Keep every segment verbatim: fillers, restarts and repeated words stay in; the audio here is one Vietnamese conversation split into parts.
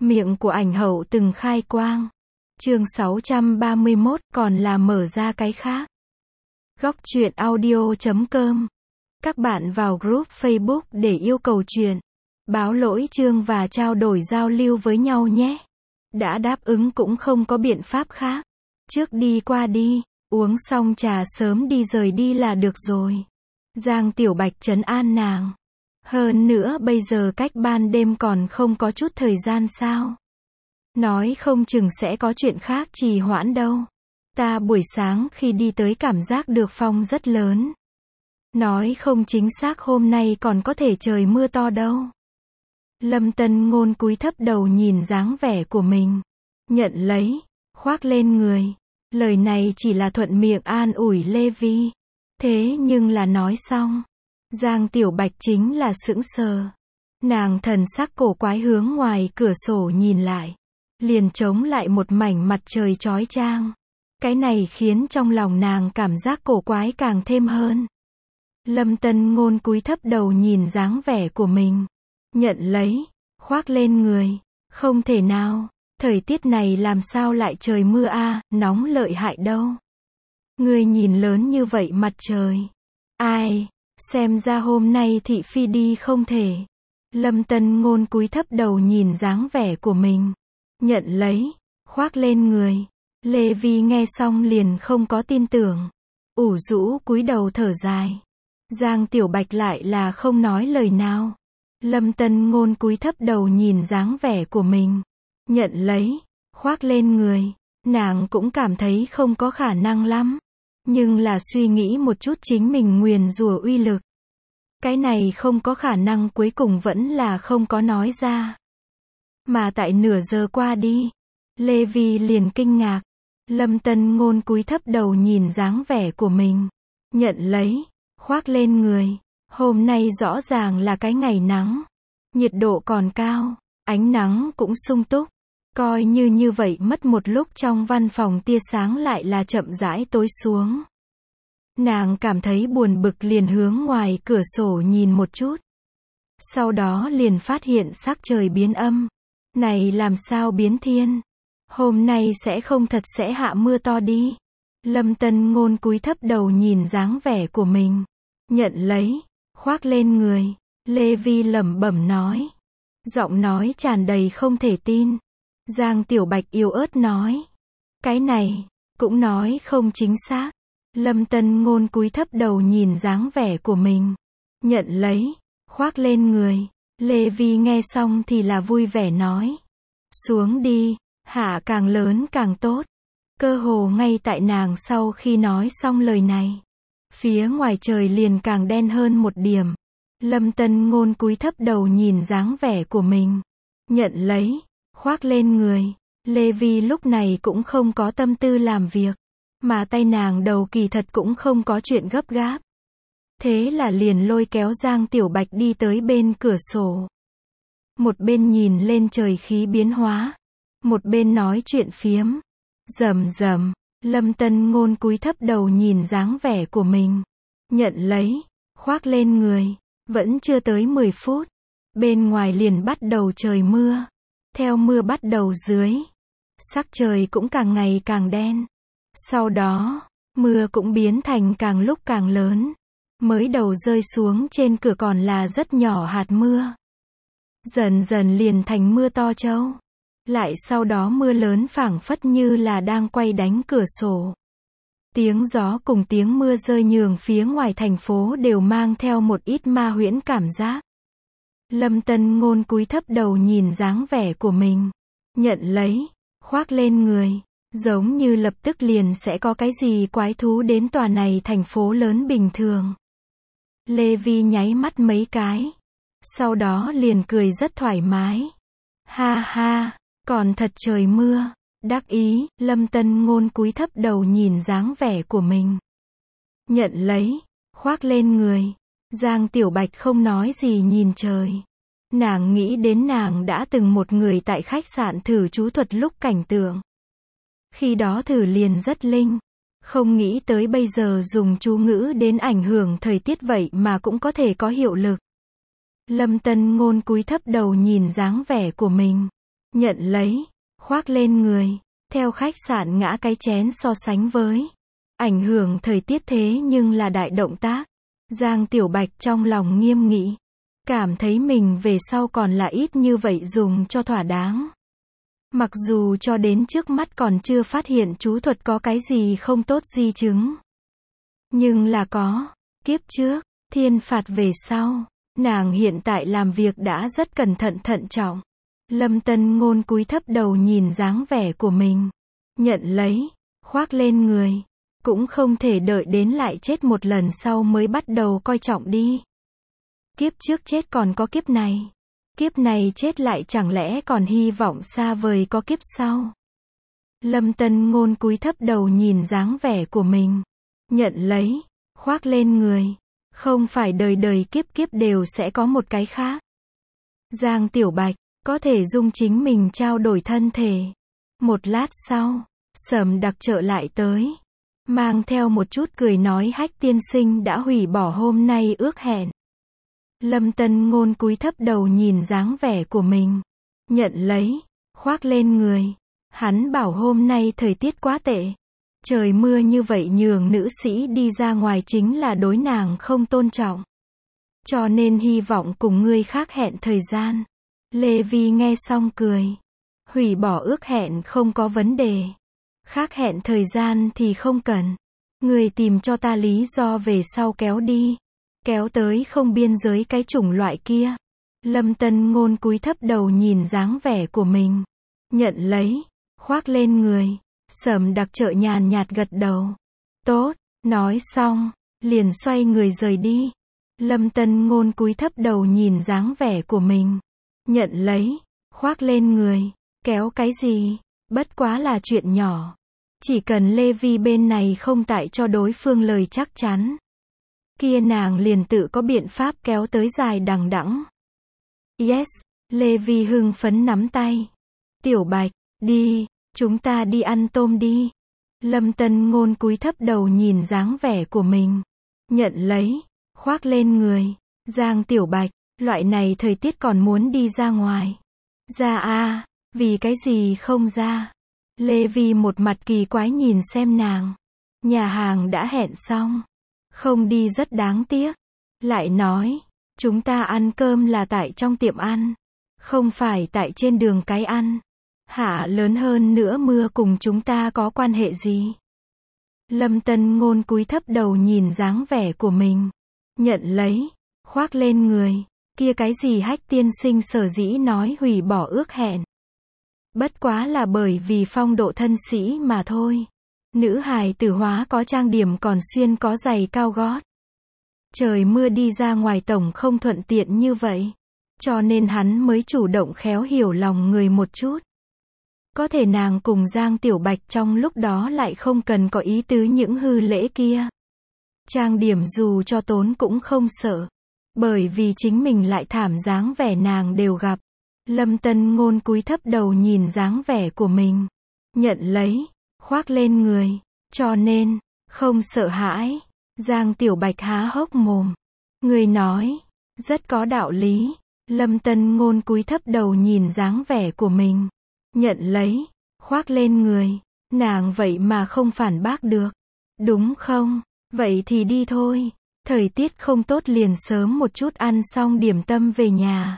Miệng của ảnh hậu từng khai quang. Chương sáu trăm ba mươi mốt, còn là mở ra cái khác. Góc truyện audio chấm com. Các bạn vào group Facebook để yêu cầu truyện, báo lỗi chương và trao đổi giao lưu với nhau nhé. Đã đáp ứng cũng không có biện pháp khác. Trước đi qua đi, uống xong trà sớm đi rời đi là được rồi. Giang Tiểu Bạch trấn an nàng. Hơn nữa bây giờ cách ban đêm còn không có chút thời gian sao? Nói không chừng sẽ có chuyện khác trì hoãn đâu. Ta buổi sáng khi đi tới cảm giác được phong rất lớn. Nói không chính xác hôm nay còn có thể trời mưa to đâu. Lâm Tân Ngôn cúi thấp đầu nhìn dáng vẻ của mình. Nhận lấy, khoác lên người. Lời này chỉ là thuận miệng an ủi Lê Vi. Thế nhưng là nói xong, Giang Tiểu Bạch chính là sững sờ. Nàng thần sắc cổ quái hướng ngoài cửa sổ nhìn lại. Liền chống lại một mảnh mặt trời chói chang. Cái này khiến trong lòng nàng cảm giác cổ quái càng thêm hơn. Lâm Tân Ngôn cúi thấp đầu nhìn dáng vẻ của mình. Nhận lấy, khoác lên người. Không thể nào, thời tiết này làm sao lại trời mưa a, nóng lợi hại đâu. Ngươi nhìn lớn như vậy mặt trời. Ai, xem ra hôm nay thị phi đi không thể. Lâm Tân Ngôn cúi thấp đầu nhìn dáng vẻ của mình. Nhận lấy, khoác lên người. Lê Vi nghe xong liền không có tin tưởng. Ủ rũ cúi đầu thở dài. Giang Tiểu Bạch lại là không nói lời nào. Lâm Tân Ngôn cúi thấp đầu nhìn dáng vẻ của mình. Nhận lấy, khoác lên người. Nàng cũng cảm thấy không có khả năng lắm. Nhưng là suy nghĩ một chút chính mình nguyền rủa uy lực. Cái này không có khả năng cuối cùng vẫn là không có nói ra. Mà tại nửa giờ qua đi, Lê Vi liền kinh ngạc. Lâm Tân Ngôn cúi thấp đầu nhìn dáng vẻ của mình. Nhận lấy, khoác lên người. Hôm nay rõ ràng là cái ngày nắng. Nhiệt độ còn cao, ánh nắng cũng sung túc. Coi như như vậy mất một lúc trong văn phòng tia sáng lại là chậm rãi tối xuống. Nàng cảm thấy buồn bực liền hướng ngoài cửa sổ nhìn một chút. Sau đó liền phát hiện sắc trời biến âm. Này làm sao biến thiên? Hôm nay sẽ không thật sẽ hạ mưa to đi. Lâm Tân Ngôn cúi thấp đầu nhìn dáng vẻ của mình. Nhận lấy, khoác lên người. Lê Vi lẩm bẩm nói. Giọng nói tràn đầy không thể tin. Giang Tiểu Bạch yếu ớt nói. Cái này, cũng nói không chính xác. Lâm Tân Ngôn cúi thấp đầu nhìn dáng vẻ của mình. Nhận lấy, khoác lên người. Lê Vi nghe xong thì là vui vẻ nói. Xuống đi, hạ càng lớn càng tốt. Cơ hồ ngay tại nàng sau khi nói xong lời này. Phía ngoài trời liền càng đen hơn một điểm. Lâm Tân Ngôn cúi thấp đầu nhìn dáng vẻ của mình. Nhận lấy, khoác lên người. Lê Vi lúc này cũng không có tâm tư làm việc. Mà tay nàng đầu kỳ thật cũng không có chuyện gấp gáp. Thế là liền lôi kéo Giang Tiểu Bạch đi tới bên cửa sổ. Một bên nhìn lên trời khí biến hóa. Một bên nói chuyện phiếm. Rầm rầm, Lâm Tân Ngôn cúi thấp đầu nhìn dáng vẻ của mình. Nhận lấy, khoác lên người. Vẫn chưa tới mười phút. Bên ngoài liền bắt đầu trời mưa. Theo mưa bắt đầu dưới. Sắc trời cũng càng ngày càng đen. Sau đó, mưa cũng biến thành càng lúc càng lớn. Mới đầu rơi xuống trên cửa còn là rất nhỏ hạt mưa. Dần dần liền thành mưa to trâu. Lại sau đó mưa lớn phảng phất như là đang quay đánh cửa sổ. Tiếng gió cùng tiếng mưa rơi nhường phía ngoài thành phố đều mang theo một ít ma huyễn cảm giác. Lâm Tân Ngôn cúi thấp đầu nhìn dáng vẻ của mình. Nhận lấy, khoác lên người. Giống như lập tức liền sẽ có cái gì quái thú đến tòa này thành phố lớn bình thường. Lê Vi nháy mắt mấy cái. Sau đó liền cười rất thoải mái. Ha ha, còn thật trời mưa. Đắc ý, Lâm Tân Ngôn cúi thấp đầu nhìn dáng vẻ của mình. Nhận lấy, khoác lên người. Giang Tiểu Bạch không nói gì nhìn trời. Nàng nghĩ đến nàng đã từng một người tại khách sạn thử chú thuật lúc cảnh tượng. Khi đó thử liền rất linh. Không nghĩ tới bây giờ dùng chú ngữ đến ảnh hưởng thời tiết vậy mà cũng có thể có hiệu lực. Lâm Tân Ngôn cúi thấp đầu nhìn dáng vẻ của mình. nhận lấy, khoác lên người. Theo khách sạn ngã cái chén so sánh với ảnh hưởng thời tiết thế nhưng là đại động tác. Giang Tiểu Bạch trong lòng nghiêm nghị. Cảm thấy mình về sau còn là ít như vậy dùng cho thỏa đáng. Mặc dù cho đến trước mắt còn chưa phát hiện chú thuật có cái gì không tốt di chứng. Nhưng là có. Kiếp trước, thiên phạt về sau. Nàng hiện tại làm việc đã rất cẩn thận thận trọng. Lâm Tân Ngôn cúi thấp đầu nhìn dáng vẻ của mình. Nhận lấy, khoác lên người. Cũng không thể đợi đến lại chết một lần sau mới bắt đầu coi trọng đi. Kiếp trước chết còn có kiếp này. Kiếp này chết lại chẳng lẽ còn hy vọng xa vời có kiếp sau. Lâm Tân Ngôn cúi thấp đầu nhìn dáng vẻ của mình. Nhận lấy, khoác lên người. Không phải đời đời kiếp kiếp đều sẽ có một cái khác. Giang Tiểu Bạch, có thể dung chính mình trao đổi thân thể. Một lát sau, Sầm Đặc Trợ lại tới. Mang theo một chút cười nói Hách tiên sinh đã hủy bỏ hôm nay ước hẹn. Lâm Tân Ngôn cúi thấp đầu nhìn dáng vẻ của mình. Nhận lấy, khoác lên người. Hắn bảo hôm nay thời tiết quá tệ. Trời mưa như vậy nhường nữ sĩ đi ra ngoài chính là đối nàng không tôn trọng. Cho nên hy vọng cùng ngươi khác hẹn thời gian. Lê Vi nghe xong cười. Hủy bỏ ước hẹn không có vấn đề. Khác hẹn thời gian thì không cần. Người tìm cho ta lý do về sau kéo đi. Kéo tới không biên giới cái chủng loại kia. Lâm Tân Ngôn cúi thấp đầu nhìn dáng vẻ của mình. Nhận lấy, khoác lên người. Sầm Đặc Trợ nhàn nhạt gật đầu. Tốt, nói xong, liền xoay người rời đi. Lâm Tân Ngôn cúi thấp đầu nhìn dáng vẻ của mình. Nhận lấy, khoác lên người. Kéo cái gì? Bất quá là chuyện nhỏ. Chỉ cần Lê Vi bên này không tại cho đối phương lời chắc chắn. Kia nàng liền tự có biện pháp kéo tới dài đằng đẵng. Yes, Lê Vi hưng phấn nắm tay. Tiểu Bạch, đi, chúng ta đi ăn tôm đi. Lâm Tân Ngôn cúi thấp đầu nhìn dáng vẻ của mình. Nhận lấy, khoác lên người. Giang Tiểu Bạch, loại này thời tiết còn muốn đi ra ngoài. Ra a, vì cái gì không ra? Lê Vi một mặt kỳ quái nhìn xem nàng. Nhà hàng đã hẹn xong. Không đi rất đáng tiếc. Lại nói, chúng ta ăn cơm là tại trong tiệm ăn. Không phải tại trên đường cái ăn. Hạ lớn hơn nữa mưa cùng chúng ta có quan hệ gì? Lâm Tân Ngôn cúi thấp đầu nhìn dáng vẻ của mình. Nhận lấy, khoác lên người. Kia cái gì Hách tiên sinh sở dĩ nói hủy bỏ ước hẹn. Bất quá là bởi vì phong độ thân sĩ mà thôi. Nữ hài tử hóa có trang điểm còn xuyên có giày cao gót. Trời mưa đi ra ngoài tổng không thuận tiện như vậy. Cho nên hắn mới chủ động khéo hiểu lòng người một chút. Có thể nàng cùng Giang Tiểu Bạch trong lúc đó lại không cần có ý tứ những hư lễ kia. Trang điểm dù cho tốn cũng không sợ. Bởi vì chính mình lại thảm dáng vẻ nàng đều gặp. Lâm Tân Ngôn cúi thấp đầu nhìn dáng vẻ của mình. Nhận lấy, khoác lên người. Cho nên, không sợ hãi. Giang Tiểu Bạch há hốc mồm. Người nói, rất có đạo lý. Lâm Tân Ngôn cúi thấp đầu nhìn dáng vẻ của mình. Nhận lấy, khoác lên người. Nàng vậy mà không phản bác được. Đúng không? Vậy thì đi thôi. Thời tiết không tốt liền sớm một chút ăn xong điểm tâm về nhà.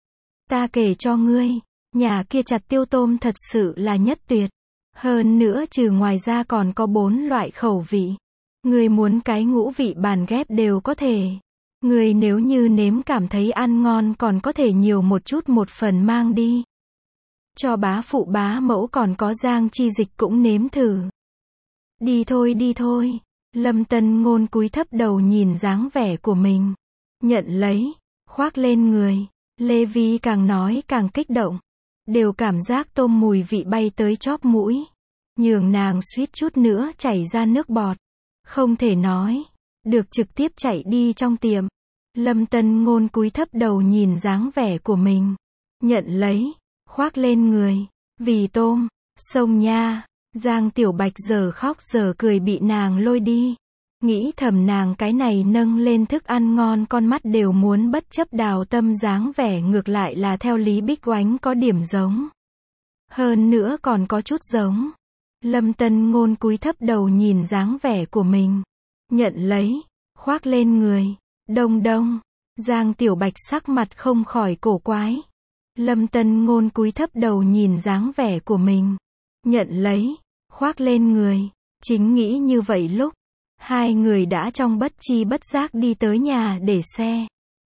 Ta kể cho ngươi, nhà kia chặt tiêu tôm thật sự là nhất tuyệt. Hơn nữa trừ ngoài ra còn có bốn loại khẩu vị. Ngươi muốn cái ngũ vị bàn ghép đều có thể. Ngươi nếu như nếm cảm thấy ăn ngon còn có thể nhiều một chút một phần mang đi. Cho bá phụ bá mẫu còn có Giang Chi Dịch cũng nếm thử. Đi thôi đi thôi. Lâm Tân Ngôn cúi thấp đầu nhìn dáng vẻ của mình. Nhận lấy, khoác lên người. Lê Vi càng nói càng kích động. Đều cảm giác tôm mùi vị bay tới chóp mũi. Nhường nàng suýt chút nữa chảy ra nước bọt. Không thể nói. Được trực tiếp chạy đi trong tiệm. Lâm Tân Ngôn cúi thấp đầu nhìn dáng vẻ của mình. Nhận lấy, khoác lên người. Vì tôm, sông nha. Giang Tiểu Bạch giờ khóc giờ cười bị nàng lôi đi. Nghĩ thầm nàng cái này nâng lên thức ăn ngon con mắt đều muốn bất chấp đào tâm dáng vẻ ngược lại là theo Lý Bích Oánh có điểm giống. Hơn nữa còn có chút giống. Lâm Tân Ngôn cúi thấp đầu nhìn dáng vẻ của mình. Nhận lấy, khoác lên người. Đông đông. Giang Tiểu Bạch sắc mặt không khỏi cổ quái. Lâm Tân Ngôn cúi thấp đầu nhìn dáng vẻ của mình. Nhận lấy, khoác lên người. Chính nghĩ như vậy lúc, hai người đã trong bất chi bất giác đi tới nhà để xe.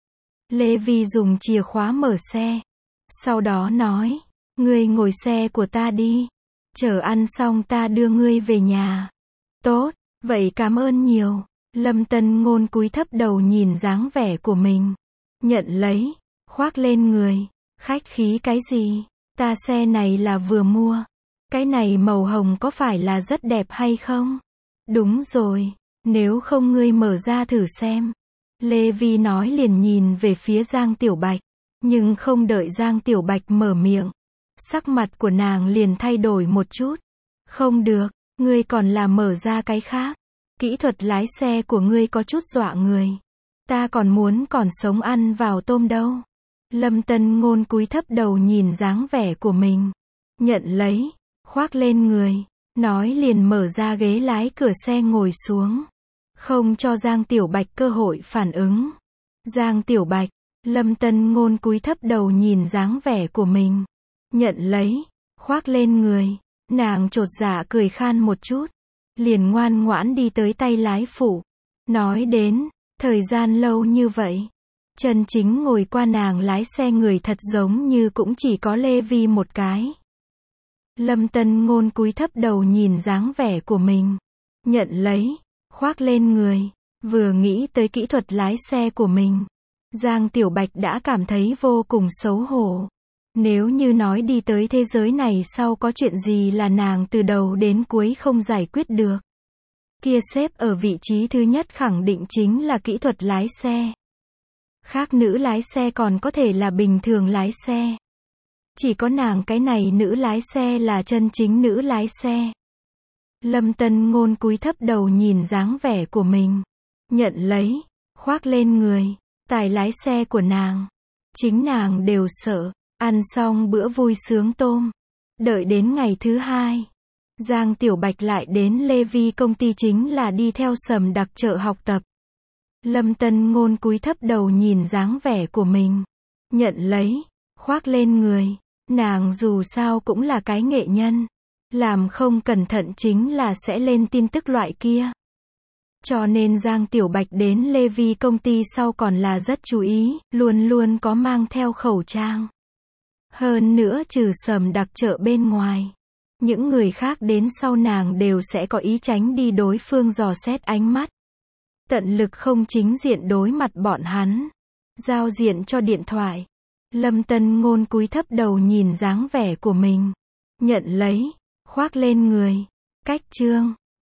Lê Vi dùng chìa khóa mở xe. Sau đó nói, ngươi ngồi xe của ta đi. Chờ ăn xong ta đưa ngươi về nhà. Tốt, vậy cảm ơn nhiều. Lâm Tân Ngôn cúi thấp đầu nhìn dáng vẻ của mình. Nhận lấy, khoác lên người. Khách khí cái gì? Ta xe này là vừa mua. Cái này màu hồng có phải là rất đẹp hay không? Đúng rồi, nếu không ngươi mở ra thử xem. Lê Vi nói liền nhìn về phía Giang Tiểu Bạch. Nhưng không đợi Giang Tiểu Bạch mở miệng. Sắc mặt của nàng liền thay đổi một chút. Không được, ngươi còn là mở ra cái khác. Kỹ thuật lái xe của ngươi có chút dọa người. Ta còn muốn còn sống ăn vào tôm đâu. Lâm Tân Ngôn cúi thấp đầu nhìn dáng vẻ của mình. Nhận lấy, khoác lên người. Nói liền mở ra ghế lái cửa xe ngồi xuống. Không cho Giang Tiểu Bạch cơ hội phản ứng. Giang Tiểu Bạch, Lâm Tân Ngôn cúi thấp đầu nhìn dáng vẻ của mình. Nhận lấy, khoác lên người. Nàng chột dạ cười khan một chút. Liền ngoan ngoãn đi tới tay lái phụ. Nói đến, thời gian lâu như vậy. Chân chính ngồi qua nàng lái xe người thật giống như cũng chỉ có Lê Vi một cái. Lâm Tân Ngôn cúi thấp đầu nhìn dáng vẻ của mình. Nhận lấy, khoác lên người. Vừa nghĩ tới kỹ thuật lái xe của mình. Giang Tiểu Bạch đã cảm thấy vô cùng xấu hổ. Nếu như nói đi tới thế giới này sau có chuyện gì là nàng từ đầu đến cuối không giải quyết được. Kia xếp ở vị trí thứ nhất khẳng định chính là kỹ thuật lái xe. Khác nữ lái xe còn có thể là bình thường lái xe. Chỉ có nàng cái này nữ lái xe là chân chính nữ lái xe. Lâm Tân Ngôn cúi thấp đầu nhìn dáng vẻ của mình. Nhận lấy, khoác lên người. Tài lái xe của nàng. Chính nàng đều sợ. Ăn xong bữa vui sướng tôm. Đợi đến ngày thứ hai. Giang Tiểu Bạch lại đến Lê Vi công ty chính là đi theo Sầm Đặc Trợ học tập. Lâm Tân Ngôn cúi thấp đầu nhìn dáng vẻ của mình. Nhận lấy, khoác lên người. Nàng dù sao cũng là cái nghệ nhân. Làm không cẩn thận chính là sẽ lên tin tức loại kia. Cho nên Giang Tiểu Bạch đến Lê Vi công ty sau còn là rất chú ý, luôn luôn có mang theo khẩu trang. Hơn nữa trừ Sầm Đặc Trợ bên ngoài. Những người khác đến sau nàng đều sẽ có ý tránh đi đối phương dò xét ánh mắt. Tận lực không chính diện đối mặt bọn hắn. Giao diện cho điện thoại. Lâm Tân Ngôn cúi thấp đầu nhìn dáng vẻ của mình. Nhận lấy, khoác lên người. Cách chương